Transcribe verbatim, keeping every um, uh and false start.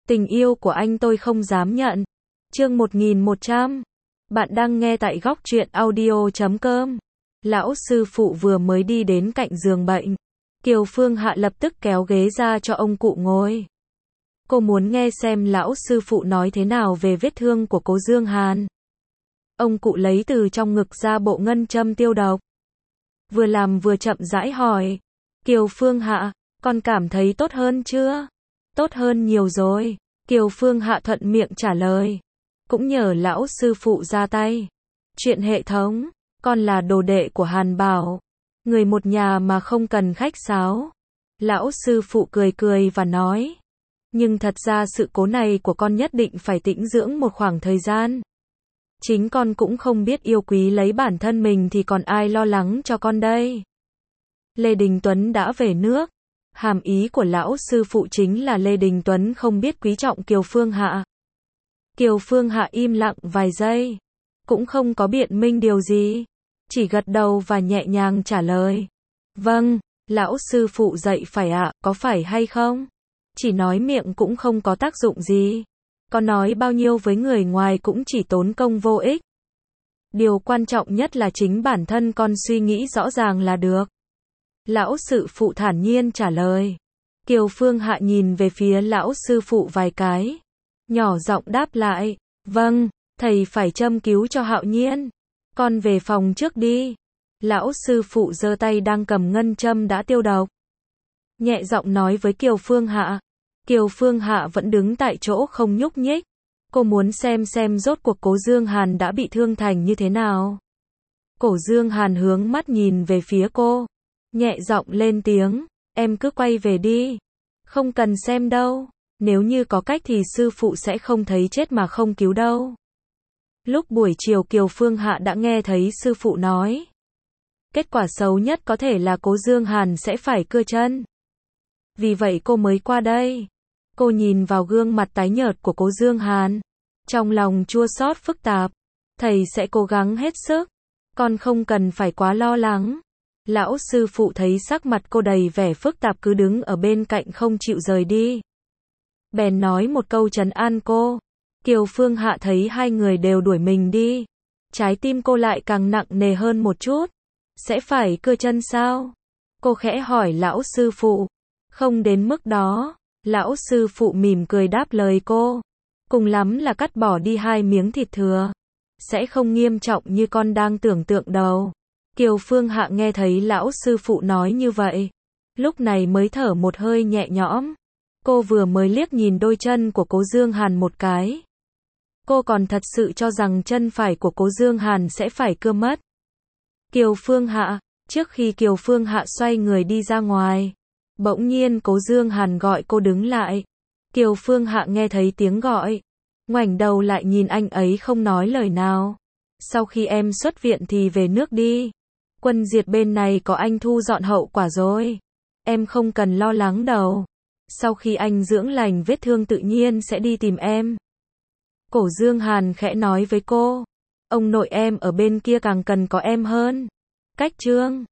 Tình yêu của anh tôi không dám nhận. Chương một nghìn một trăm. Bạn đang nghe tại góc truyện audio chấm com. Lão sư phụ vừa mới đi đến cạnh giường bệnh. Kiều Phương Hạ lập tức kéo ghế ra cho ông cụ ngồi. Cô muốn nghe xem lão sư phụ nói thế nào về vết thương của cố Dương Hàn. Ông cụ lấy từ trong ngực ra bộ ngân châm tiêu độc. Vừa làm vừa chậm rãi hỏi. Kiều Phương Hạ, con cảm thấy tốt hơn chưa? Tốt hơn nhiều rồi. Kiều Phương Hạ thuận miệng trả lời. Cũng nhờ lão sư phụ ra tay. Chuyện hệ thống, con là đồ đệ của Hàn Bảo. Người một nhà mà không cần khách sáo. Lão sư phụ cười cười và nói. Nhưng thật ra sự cố này của con nhất định phải tĩnh dưỡng một khoảng thời gian. Chính con cũng không biết yêu quý lấy bản thân mình thì còn ai lo lắng cho con đây. Lê Đình Tuấn đã về nước. Hàm ý của lão sư phụ chính là Lê Đình Tuấn không biết quý trọng Kiều Phương Hạ. Kiều Phương Hạ im lặng vài giây. Cũng không có biện minh điều gì. Chỉ gật đầu và nhẹ nhàng trả lời. Vâng, lão sư phụ dạy phải ạ, có phải hay không? Chỉ nói miệng cũng không có tác dụng gì. Có nói bao nhiêu với người ngoài cũng chỉ tốn công vô ích. Điều quan trọng nhất là chính bản thân con suy nghĩ rõ ràng là được. Lão sư phụ thản nhiên trả lời. Kiều Phương Hạ nhìn về phía lão sư phụ vài cái. Nhỏ giọng đáp lại. Vâng, thầy phải châm cứu cho Hạo Nhiên. Con về phòng trước đi. Lão sư phụ giơ tay đang cầm ngân châm đã tiêu độc. Nhẹ giọng nói với Kiều Phương Hạ. Kiều Phương Hạ vẫn đứng tại chỗ không nhúc nhích. Cô muốn xem xem rốt cuộc cố Dương Hàn đã bị thương thành như thế nào. Cổ Dương Hàn hướng mắt nhìn về phía cô. Nhẹ giọng lên tiếng. Em cứ quay về đi. Không cần xem đâu. Nếu như có cách thì sư phụ sẽ không thấy chết mà không cứu đâu. Lúc buổi chiều Kiều Phương Hạ đã nghe thấy sư phụ nói. Kết quả xấu nhất có thể là cố Dương Hàn sẽ phải cưa chân. Vì vậy cô mới qua đây. Cô nhìn vào gương mặt tái nhợt của cố Dương Hàn. Trong lòng chua xót phức tạp. Thầy sẽ cố gắng hết sức. Con không cần phải quá lo lắng. Lão sư phụ thấy sắc mặt cô đầy vẻ phức tạp cứ đứng ở bên cạnh không chịu rời đi. Bèn nói một câu trấn an cô. Kiều Phương Hạ thấy hai người đều đuổi mình đi. Trái tim cô lại càng nặng nề hơn một chút. Sẽ phải cưa chân sao? Cô khẽ hỏi lão sư phụ. Không đến mức đó. Lão sư phụ mỉm cười đáp lời cô. Cùng lắm là cắt bỏ đi hai miếng thịt thừa. Sẽ không nghiêm trọng như con đang tưởng tượng đâu. Kiều Phương Hạ nghe thấy lão sư phụ nói như vậy. Lúc này mới thở một hơi nhẹ nhõm. Cô vừa mới liếc nhìn đôi chân của cố Dương Hàn một cái. Cô còn thật sự cho rằng chân phải của cố Dương Hàn sẽ phải cưa mất. Kiều Phương Hạ, trước khi Kiều Phương Hạ xoay người đi ra ngoài. Bỗng nhiên cố Dương Hàn gọi cô đứng lại. Kiều Phương Hạ nghe thấy tiếng gọi. Ngoảnh đầu lại nhìn anh ấy không nói lời nào. Sau khi em xuất viện thì về nước đi. Quân Diệt bên này có anh thu dọn hậu quả rồi. Em không cần lo lắng đâu. Sau khi anh dưỡng lành vết thương tự nhiên sẽ đi tìm em. Cổ Dương Hàn khẽ nói với cô. Ông nội em ở bên kia càng cần có em hơn. Cách chương